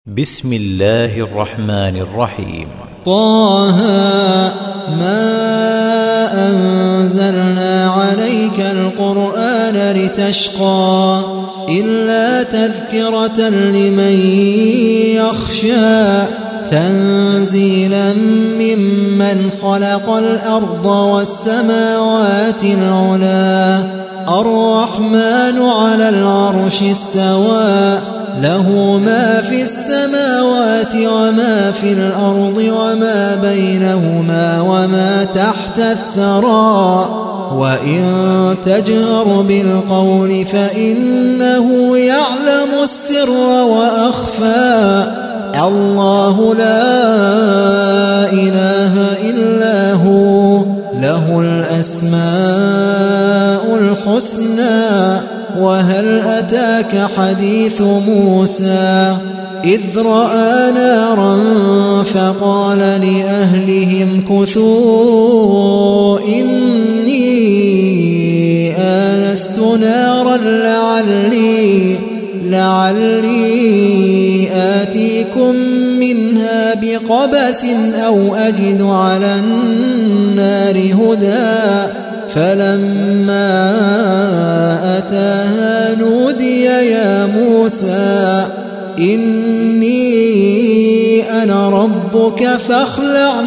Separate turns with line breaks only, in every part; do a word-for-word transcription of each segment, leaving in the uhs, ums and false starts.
بسم الله الرحمن الرحيم.
طه ما أنزلنا عليك القرآن لتشقى إلا تذكرة لمن يخشى تنزيلا ممن خلق الأرض والسماوات العلا الرحمن على العرش استوى له ما في السماوات وما في الأرض وما بينهما وما تحت الثرى وإن تجهر بالقول فإنه يعلم السر وأخفى الله لا إله إلا هو له الأسماء الحسنى وهل أتاك حديث موسى إذ رأى نارا فقال لأهلهم كثوا إني آنست نارا لعلي لعلي آتيكم منها بقبس أو أجد على النار هدى فلما أتاها نودي يا موسى إني أنا ربك فاخلع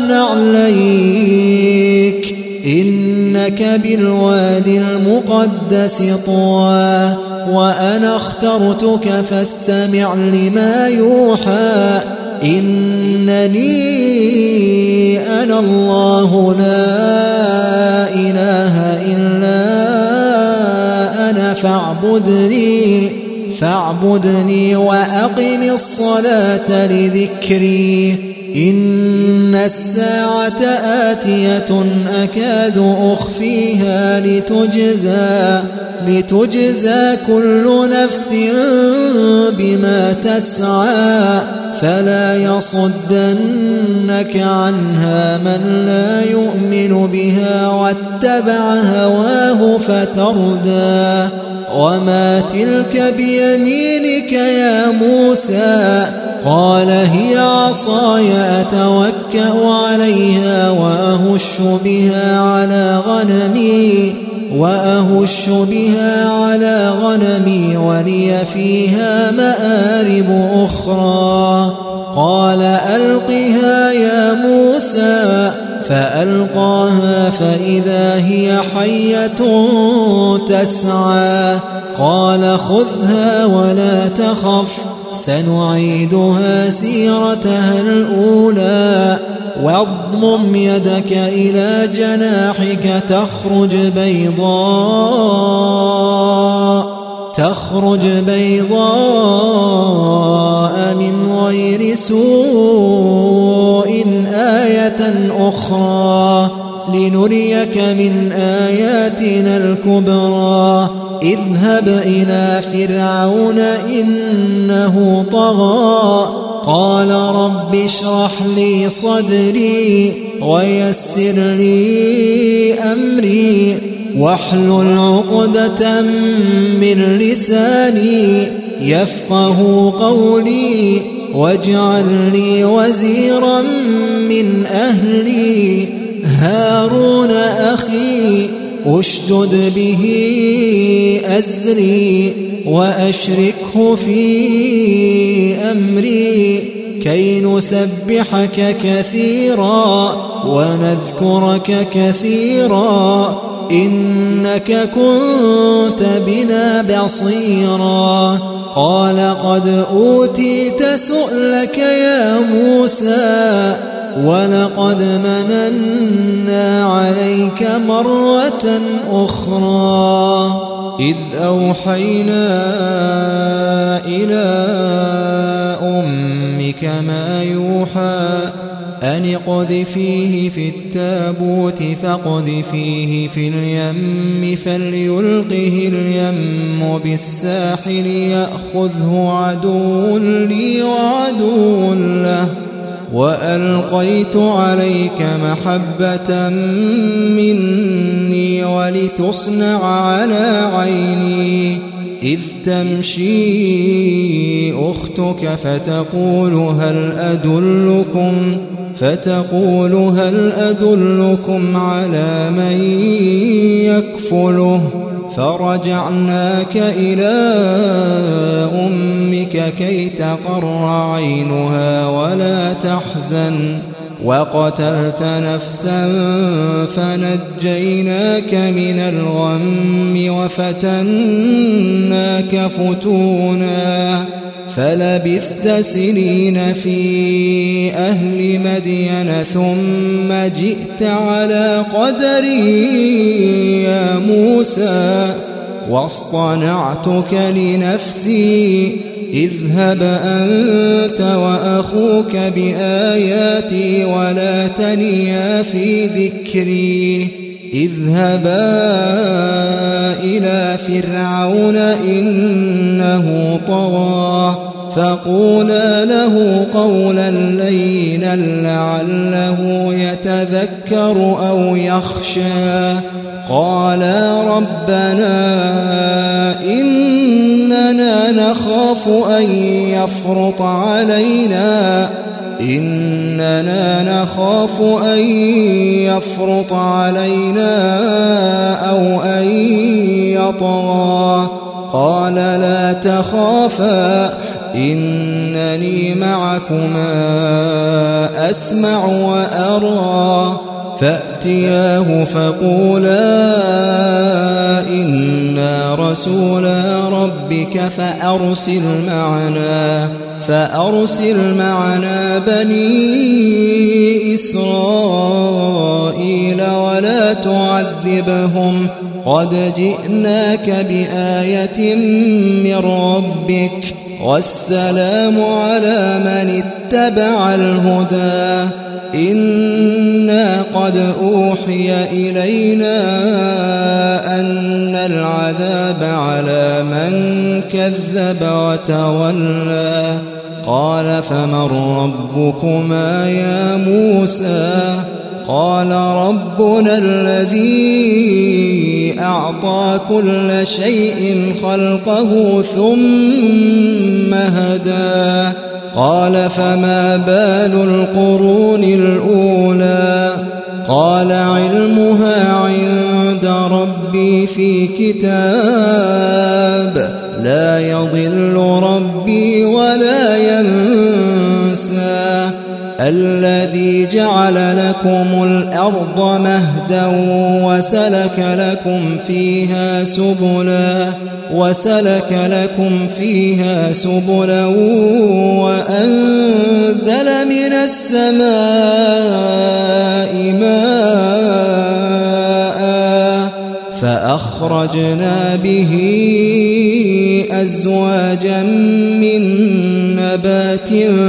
نعليك إنك بالوادي المقدس طوى وأنا اخترتك فاستمع لما يوحى إنني أنا الله لا إله إلا أنا فاعبدني فاعبدني وأقم الصلاة لذكري إن الساعة آتية أكاد أخفيها لتجزى لتجزى كل نفس بما تسعى فلا يصدنك عنها من لا يؤمن بها واتبع هواه فتردى وما تلك بيمينك يا موسى قال هي عصاي أتوكأ عليها وأهش بها على غنمي وأهش بها على غنمي ولي فيها مآرب أخرى قال ألقها يا موسى فألقاها فإذا هي حية تسعى قال خذها ولا تخف سنعيدها سيرتها الأولى واضمم يدك إلى جناحك تخرج بيضاء تخرج بيضاء من غير سوء آية أخرى لنريك من آياتنا الكبرى اذهب إلى فرعون إنه طغى قال رب اشرح لي صدري ويسر لي أمري واحلل عقدة من لساني يفقه قولي واجعل لي وزيرا من أهلي هارون أخي أشدد به أزري وأشركه في أمري كي نسبحك كثيرا ونذكرك كثيرا إنك كنت بنا بصيرا قال قد أوتيت سؤلك يا موسى ولقد مننا عليك مرة أخرى إذ أوحينا إلى أمك ما يوحى أن اقذفيه في التابوت فاقذفيه في اليم فليلقه اليم بالساحل يأخذه عدو لي وعدو له وألقيت عليك محبة مني ولتصنع على عيني إذ تمشي أختك فتقول هل أدلكم فتقول هل أدلكم على من يكفله فرجعناك إلى أمك كي تقر عينها ولا تحزن وقتلت نفسا فنجيناك من الغم وفتناك فتونا فلبثت سنين في أهل مدين ثم جئت على قدري يا موسى واصطنعتك لنفسي اذهب أنت وأخوك بآياتي ولا تنيا في ذكري اذهبا إلى فرعون إنه طغى فقولا له قولا لينا لعله يتذكر أو يخشى قالا ربنا إننا نخاف أن يفرط علينا إننا نخاف أن يفرط علينا أو أن يطغى قال لا تخافا إنني معكما أسمع وأرى فأتياه فقولا إنا رسولا ربك فأرسل معنا فأرسل معنا بني إسرائيل ولا تعذبهم قد جئناك بآية من ربك والسلام على من اتبع الهدى إنا قد أوحي إلينا أن العذاب على من كذب وتولى قال فمن ربكما يا موسى قال ربنا الذي أعطى كل شيء خلقه ثم هدى قال فما بال القرون الأولى قال علمها عند ربي في كتاب لا يضل ربي ولا ينسى الذي جعل لكم الأرض مهدا وسلك لكم فيها سبلا وسلك لكم فيها سبلا وأنزل من السماء ماء فأخرجنا به أزواجا من نبات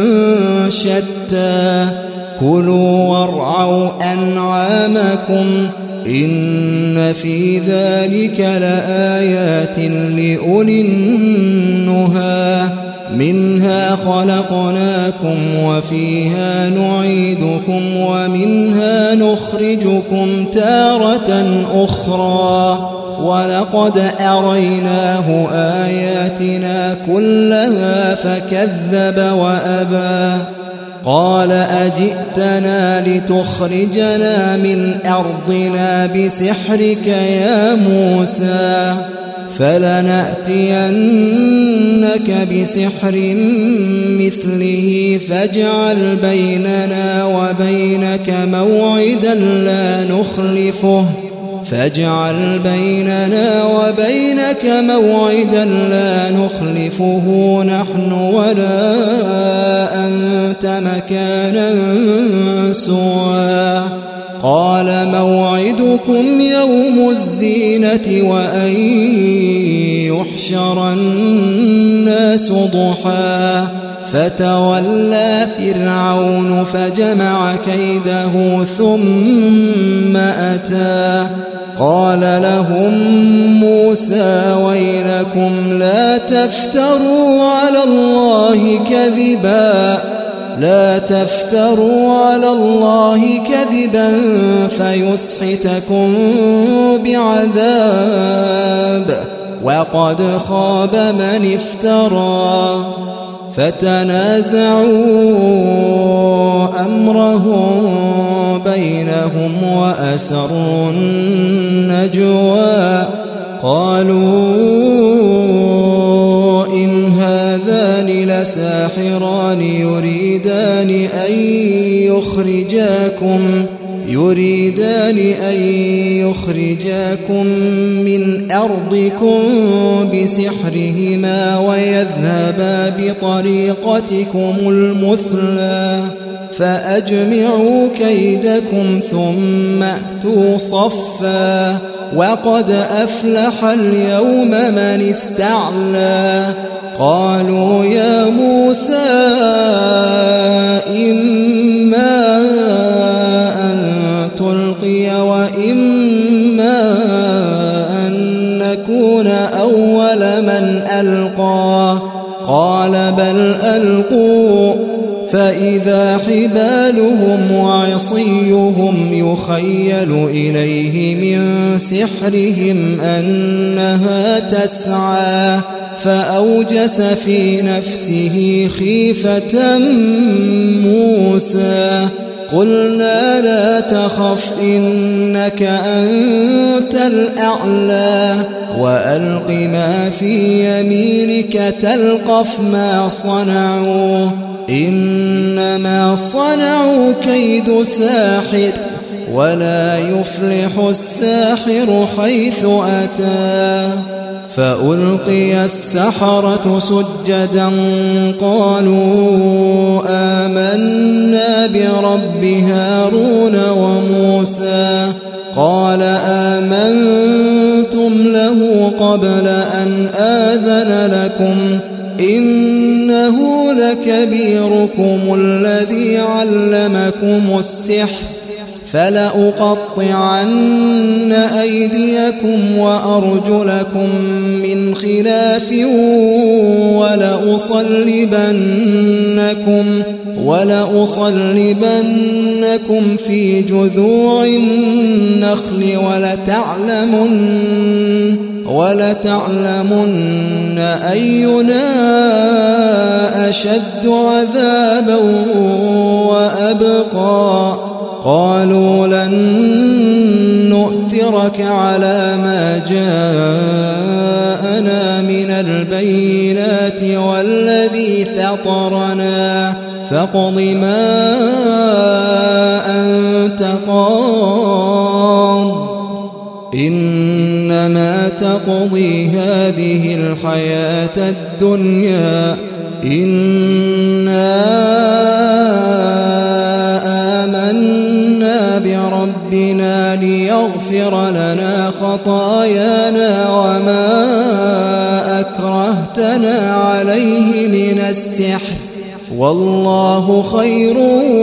شتى كلوا وارعوا أنعامكم إن في ذلك لآيات لأولي النهى منها خلقناكم وفيها نعيدكم ومنها نخرجكم تارة أخرى ولقد أريناه آياتنا كلها فكذب وأبى قال أجئتنا لتخرجنا من أرضنا بسحرك يا موسى فلنأتينك بسحر مثله فاجعل بيننا وبينك موعدا لا نخلفه فاجعل بيننا وبينك موعدا لا نخلفه نحن ولا أنت مكانا سوى قال موعدكم يوم الزينة وأن يحشر الناس ضحى فتولى فرعون فجمع كيده ثم أتى قال لهم موسى ويلكم لا تفتروا على الله كذبا لا تفتروا على الله كذبا فيسحتكم بعذاب وقد خاب من افترى فتنازعوا أمرهم بينهم وأسروا النجوى قالوا إن هذان لساحران يريدان أن يخرجاكم يريدان أن يخرجاكم من أرضكم بسحرهما ويذهبا بطريقتكم المثلى فأجمعوا كيدكم ثم أتوا صفا وقد أفلح اليوم من استعلى قالوا يا موسى إما أن تلقي وإما أن نكون أول من ألقى قال بل ألقوا فإذا حبالهم وعصيهم يخيل إليه من سحرهم أنها تسعى فأوجس في نفسه خيفة موسى قلنا لا تخف إنك أنت الأعلى وألق ما في يمينك تلقف ما صنعوا إنما صنعوا كيد ساحر ولا يفلح الساحر حيث أتى فألقي السحرة سجدا قالوا آمنا برب هارون وموسى قال آمنتم له قبل أن آذن لكم إنه لكبيركم الذي علمكم السحر فلأقطعن أيديكم وأرجلكم من خلاف ولأصلبنكم ولأصلبنكم في جذوع النخل ولتعلمن ولتعلمن أينا أشد عذابا وأبقى قالوا لن نؤثرك على ما جاءنا من البينات والذي فطرنا فاقض ما أنت قاض إنما تقضي هذه الحياة الدنيا إنا آمنا بربنا ليغفر لنا خطايانا وما أكرهتنا عليه من السحر والله خير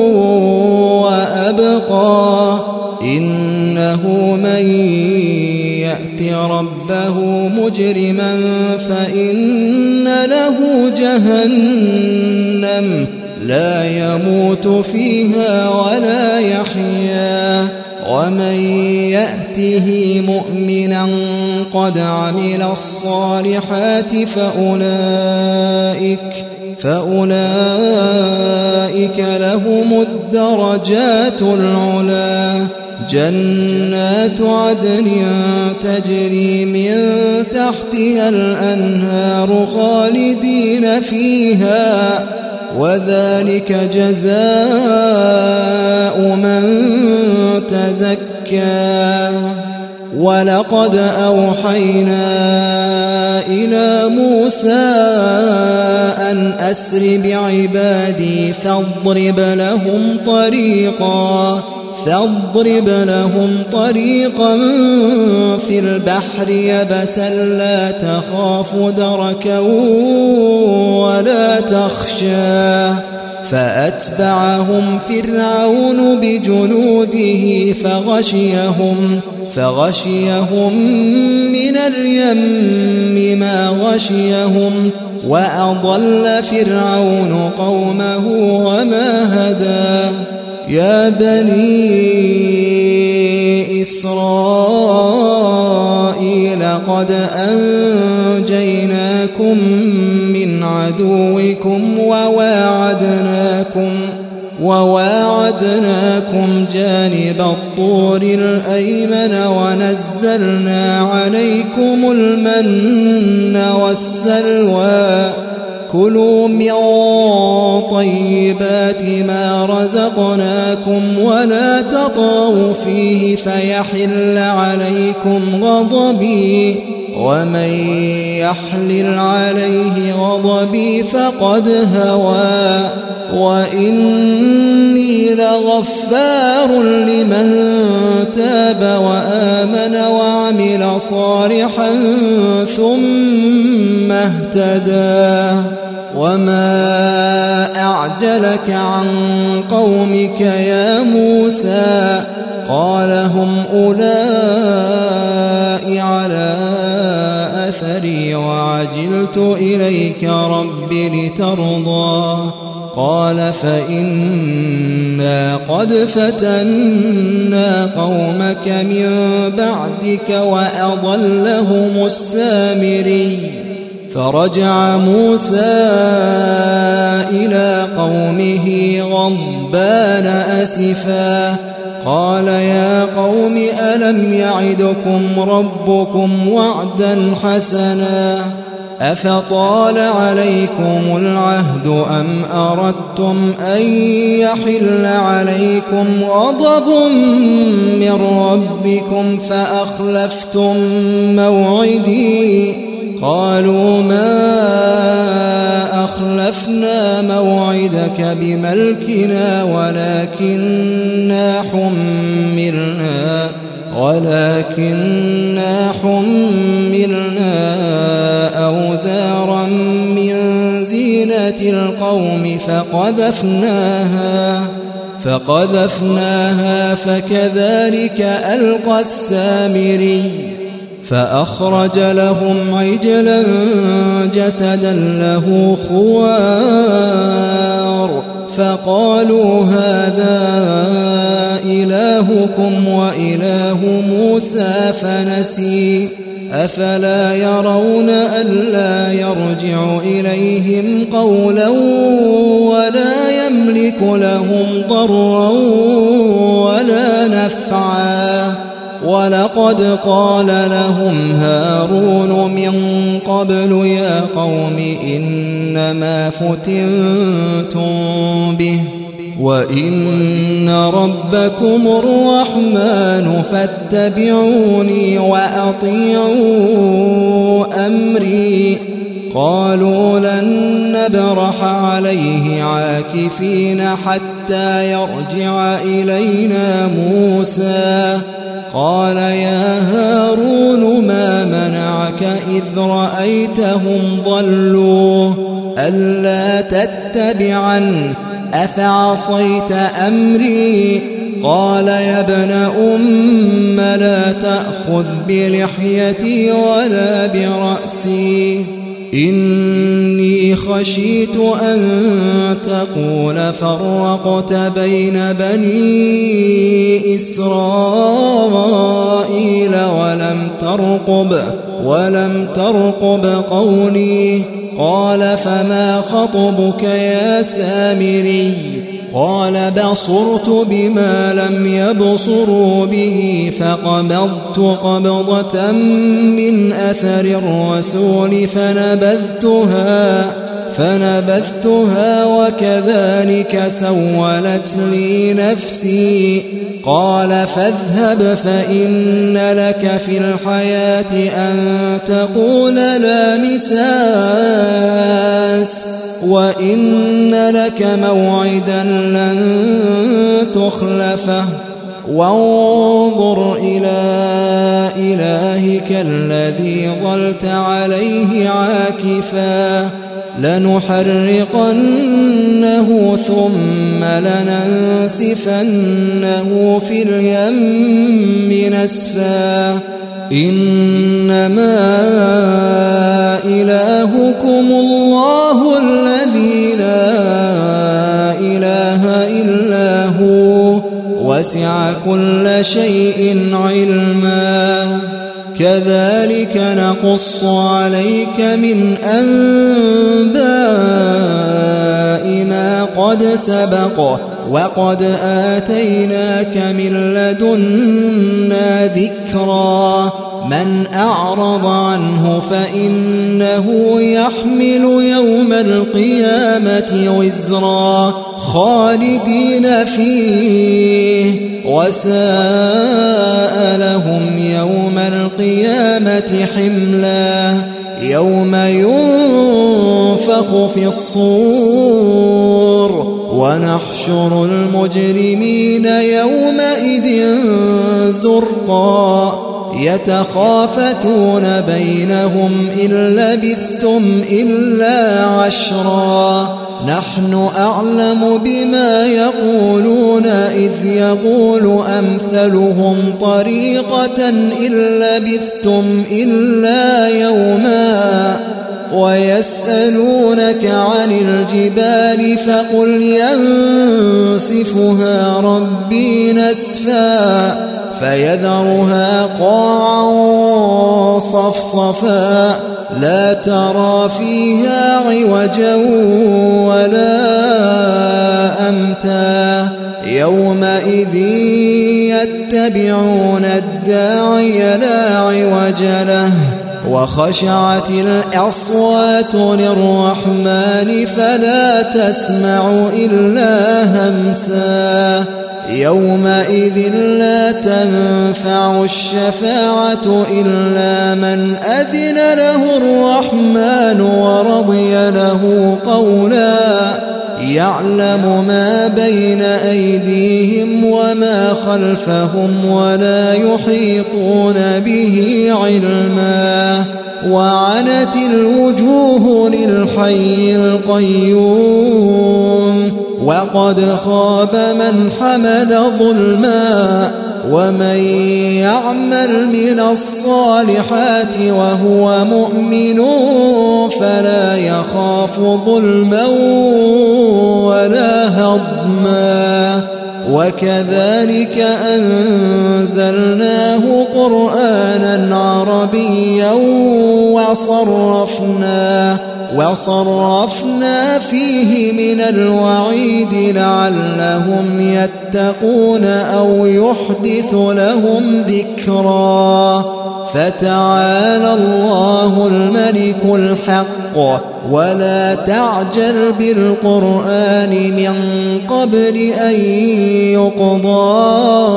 وأبقى إنه من يأت ربه مجرما فإن له جهنم لا يموت فيها ولا يحيا ومن يأته مؤمنا قد عمل الصالحات فأولئك فأولئك لهم الدرجات العلا جنات عدن تجري من تحتها الأنهار خالدين فيها وذلك جزاء من تزكى ولقد أوحينا إلى موسى أن أسر بعبادي فاضرب لهم طريقا فاضرب لهم طريقا في البحر يبسا لا تخاف دركا ولا تخشى فأتبعهم فرعون بجنوده فغشيهم فغشيهم من اليم ما غشيهم وأضل فرعون قومه وما هدى يا بني إسرائيل قد أنجيناكم من عدوكم وواعدناكم وواعدناكم جانب الطور الأيمن ونزلنا عليكم المن والسلوى كلوا من طيبات ما رزقناكم ولا تطغوا فيه فيحل عليكم غضبي ومن يحلل عليه غضبي فقد هوى وإني لغفار لمن تاب وآمن وعمل صالحا ثم اهتدى وما أعجلك عن قومك يا موسى قال هم أولئك على أثري وعجلت إليك رب لترضى قال فإنا قد فتنا قومك من بعدك وأضلهم السامري فرجع موسى إلى قومه غضبان أسفا قال يا قوم ألم يعدكم ربكم وعدا حسنا أفطال عليكم العهد أم أردتم أن يحل عليكم غضب من ربكم فأخلفتم موعدي قالوا ما أخلفنا موعدك بملكنا ولكننا حملنا ولكننا حملنا أوزارا من زينة القوم فقذفناها فقذفناها فكذلك ألقى السامري فأخرج لهم عجلا جسدا له خوار فقالوا هذا إلهكم وإله موسى فنسي أفلا يرون ألا يرجع إليهم قولا ولا يملك لهم ضرا ولا نفعا ولقد قال لهم هارون من قبل يا قوم إنما فتنتم به وإن ربكم الرحمن فاتبعوني وأطيعوا أمري قالوا لن نبرح عليه عاكفين حتى يرجع إلينا موسى قال يا هارون ما منعك إذ رأيتهم ضلوا ألا تتبعن أفعصيت أمري قال يا ابن أم لا تأخذ بلحيتي ولا برأسي إني خشيت أن تقول فرقت بين بني إسرائيل ولم ترقب ولم ترقب قولي قال فما خطبك يا سامري قال بصرت بما لم يبصروا به فقبضت قبضة من أثر الرسول فنبذتها فنبذتها وكذلك سولت لي نفسي قال فاذهب فإن لك في الحياة أن تقول لا مساس وإن لك موعدا لن تخلفه وانظر إلى إلهك الذي ظلت عليه عاكفا لنحرقنه ثم لننسفنه في اليم نسفا إنما إلهكم الله الذي لا إله إلا هو وسع كل شيء علما كذلك نقص عليك من أنباء ما قد سبق وقد آتيناك من لدنا ذكرا من أعرض عنه فإنه يحمل يوم القيامة وزرا خالدين فيه وساء لهم يوم القيامة حملا يوم ينفخ في الصور ونحشر المجرمين يومئذ زرقا يتخافتون بينهم إن لبثتم إلا عشرا نحن أعلم بما يقولون إذ يقول أمثلهم طريقة إن لبثتم إلا يوما ويسألونك عن الجبال فقل ينسفها ربي نسفا فيذرها قاعا صفصفا لا ترى فيها عوجا ولا أمتا يومئذ يتبعون الداعي لا عوج له وخشعت الأصوات للرحمن فلا تسمع إلا همسا يومئذ لا تنفع الشفاعة إلا من أذن له الرحمن ورضي له قولا يعلم ما بين أيديهم وما خلفهم ولا يحيطون به علما وعنت الوجوه للحي القيوم وقد خاب من حمل ظلما ومن يعمل من الصالحات وهو مؤمن فلا يخاف ظلما ولا هضما وكذلك أنزلناه قرآنا عربيا وصرفنا وصرفنا فيه من الوعيد لعلهم يتقون أو يحدث لهم ذكرا فتعالى الله الملك الحق ولا تعجل بالقرآن من قبل أن يقضى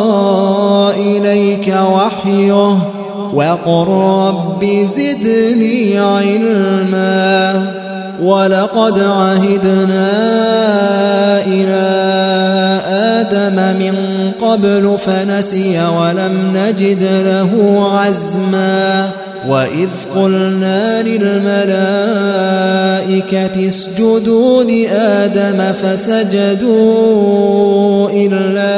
إليك وحيه وقل رب زدني علما ولقد عهدنا إلى آدم من قبل فنسي ولم نجد له عزما وإذ قلنا للملائكة اسجدوا لآدم فسجدوا إلا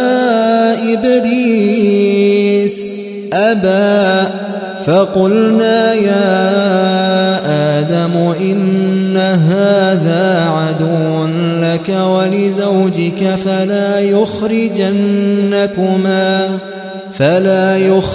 إبليس أبى فقلنا يا آدم إن هذا عدو لك ولزوجك فلا يخرجنكما فلا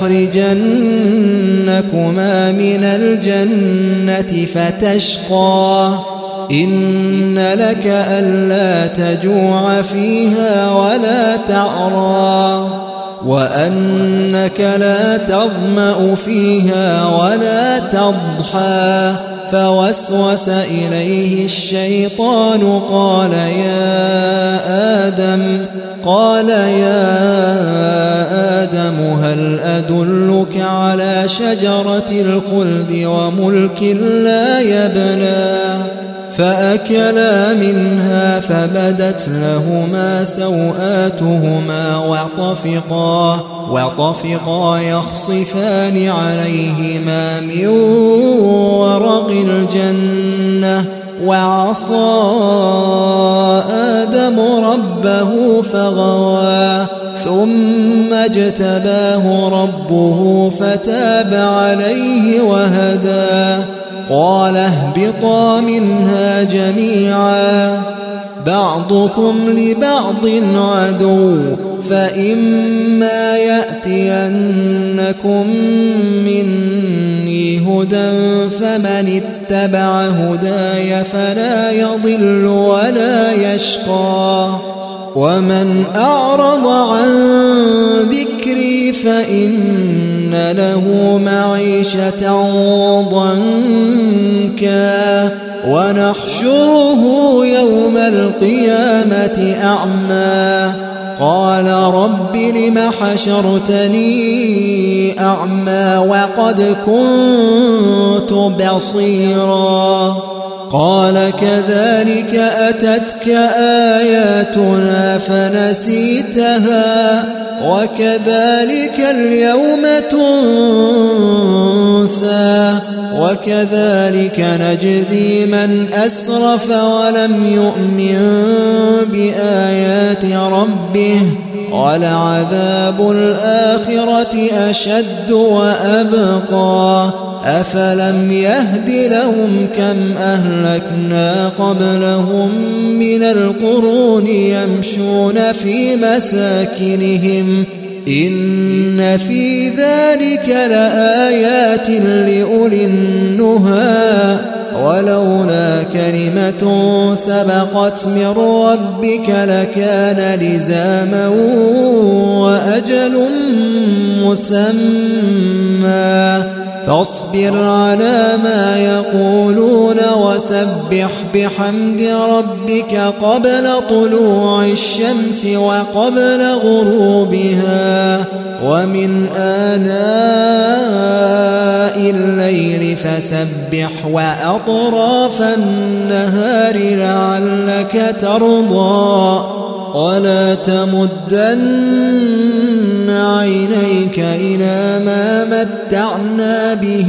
يخرجنكما من الجنة فتشقى إن لك ألا تجوع فيها ولا تعرى وأنك لا تظمأ فيها ولا تضحى فوسوس إليه الشيطان قال يا آدم قال يا آدم هل أدلك على شجرة الخلد وملك لا يبلى فأكلا منها فبدت لهما سوآتهما وطفقا وطفقا يخصفان عليهما من ورق الجنة وعصى آدم ربه فغوى ثم اجتباه ربه فتاب عليه وهدى قال اهبطا منها جميعا بعضكم لبعض عدو فإما يأتينكم مني هدى فمن اتبع هداي فلا يضل ولا يشقى ومن أعرض عن ذكري فإن له معيشة ضنكا ونحشره يوم القيامة أعمى قال رب لم حشرتني أعمى وقد كنت بصيرا قال كذلك أتتك آياتنا فنسيتها وكذلك اليوم تنسى وكذلك نجزي من أسرف ولم يؤمن بآيات ربه ولعذاب الآخرة أشد وأبقى أفلم يهد لهم كم أهلكنا قبلهم من القرون يمشون في مساكنهم إن في ذلك لآيات لأولي النهى ولولا كلمة سبقت من ربك لكان لزاما وأجل مسمى فاصبر على ما يقولون وسبح بحمد ربك قبل طلوع الشمس وقبل غروبها ومن آناء الليل فسبح وأطراف النهار لعلك ترضى ولا تمدن عينيك إلى ما متعنا به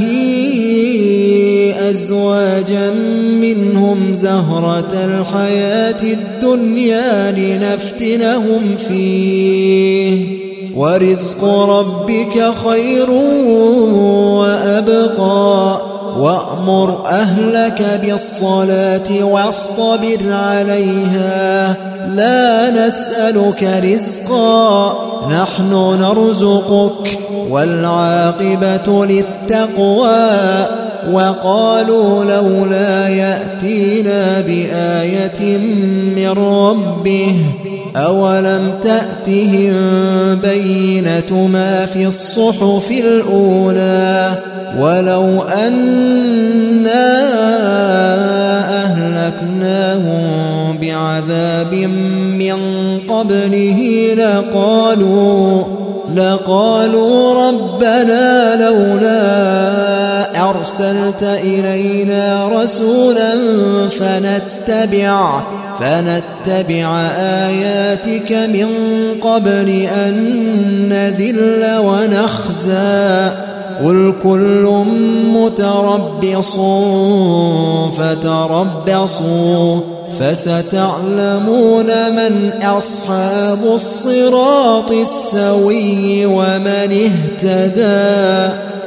أزواجا منهم زهرة الحياة الدنيا لنفتنهم فيه ورزق ربك خير وأبقى وأمر أهلك بالصلاة واصطبر عليها لا نسألك رزقا نحن نرزقك والعاقبة للتقوى وقالوا لولا يأتينا بآية من ربه أولم تأتهم بينة ما في الصحف الأولى ولو أنا أهلكناهم بعذاب من قبله لقالوا لقالوا ربنا لولا أرسلت إلينا رسولا فنتبع فنتبع آياتك من قبل أن نذل ونخزى قل كل متربص فتربصوا فستعلمون من أصحاب الصراط السوي ومن اهتدى